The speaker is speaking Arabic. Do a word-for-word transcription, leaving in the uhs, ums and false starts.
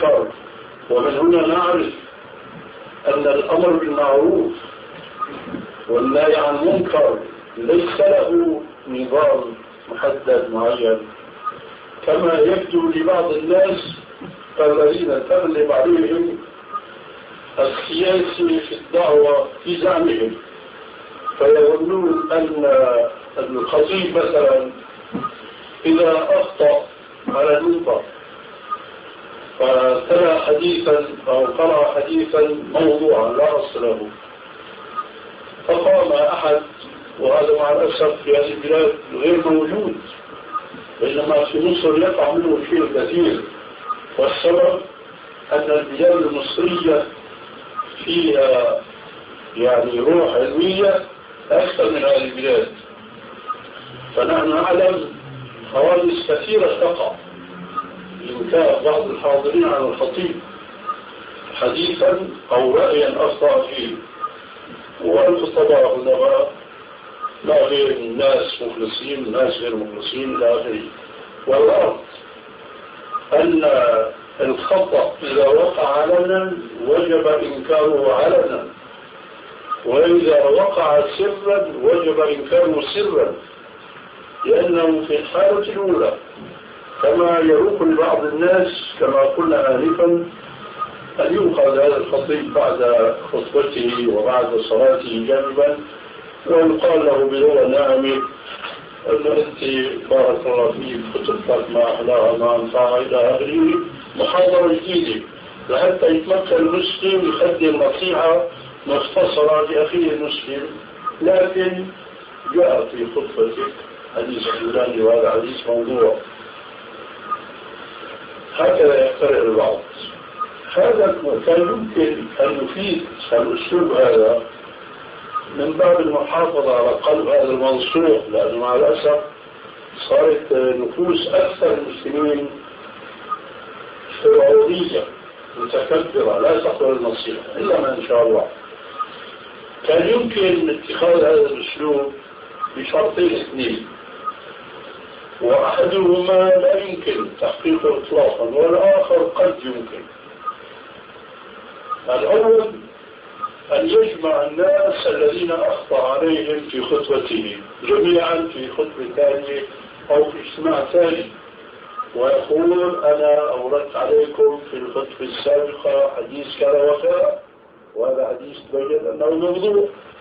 المنكر. ومن هنا نعرف أن الأمر بالمعروف والنهي عن المنكر ليس له نظام محدد معين، كما يبدو لبعض الناس الذين تغلب عليهم السياسي في الدعوة في زعمهم، فيظنون أن الخطيب مثلا إذا أخطأ على المنبر فتلا حديثا أو قرأ حديثا موضوعا لا أصل له، فقام أحد، وهذا مع الأسف في هذه البلاد غير موجود، بينما في مصر يقع منه شيء كثير، والسبب أن البلاد المصرية فيها يعني روح علمية أكثر من هذه البلاد. فنحن نعلم حوادث كثيرة تقع لإنكار بعض الحاضرين على الخطيب حديثا أو رأيا أخطأ فيه، والخطباء علماء لا غير الناس مخلصين ناس غير مخلصين لا غير. والأرض أن الخطأ إذا وقع علنا وجب إنكاره علنا، وإذا وقع سرا وجب إنكاره سرا، لأنه في الحالة الأولى كما يروق لبعض الناس كما قلنا آنفا أن يؤخذ هذا الخطيب بعد خطبته وبعد صلاته جانبا ويقال له بلغة ناعمة أن أنت بارك الله فيك خطبتك ما أحلاها ما أنفعها إلى آخره، محاضرة جديدة لحتى يتمكن المسلم يقدم نصيحة مختصرة لأخيه المسلم. لكن جاء في خطبتك حديث فلاني وهذا حديث موضوع، هكذا يخترع البعض. هذا كان يمكن أن يفيد الأسلوب هذا من باب المحافظة على قلب هذا المنصوح، لأنه مع الأسف صارت نفوس أكثر المسلمين فرعونية متكبرة لا تقبل النصيحة إلا ما إن شاء الله. كان يمكن اتخاذ هذا الأسلوب بشرطين اثنين، وأحدهما لا يمكن تحقيقه إطلاقا والآخر قد يمكن. الأول أن يجمع الناس الذين أخطأ عليهم في خطبته جميعا في خطبة ثانية أو في اجتماع ثاني، ويقول أنا أوردت عليكم في الخطبة السابقة حديث كذا وكذا، وهذا حديث بين أنه موضوع